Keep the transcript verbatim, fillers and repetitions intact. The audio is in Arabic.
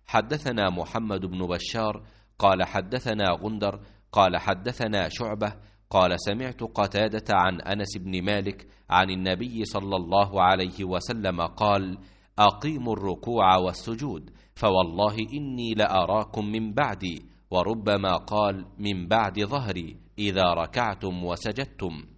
حدثنا محمد بن بشار قال حدثنا غندر قال حدثنا شعبة قال سمعت قتادة عن أنس بن مالك عن النبي صلى الله عليه وسلم قال: أقيموا الركوع والسجود، فوالله إني لأراكم من بعدي، وربما قال من بعد ظهري، إذا ركعتم وسجدتم.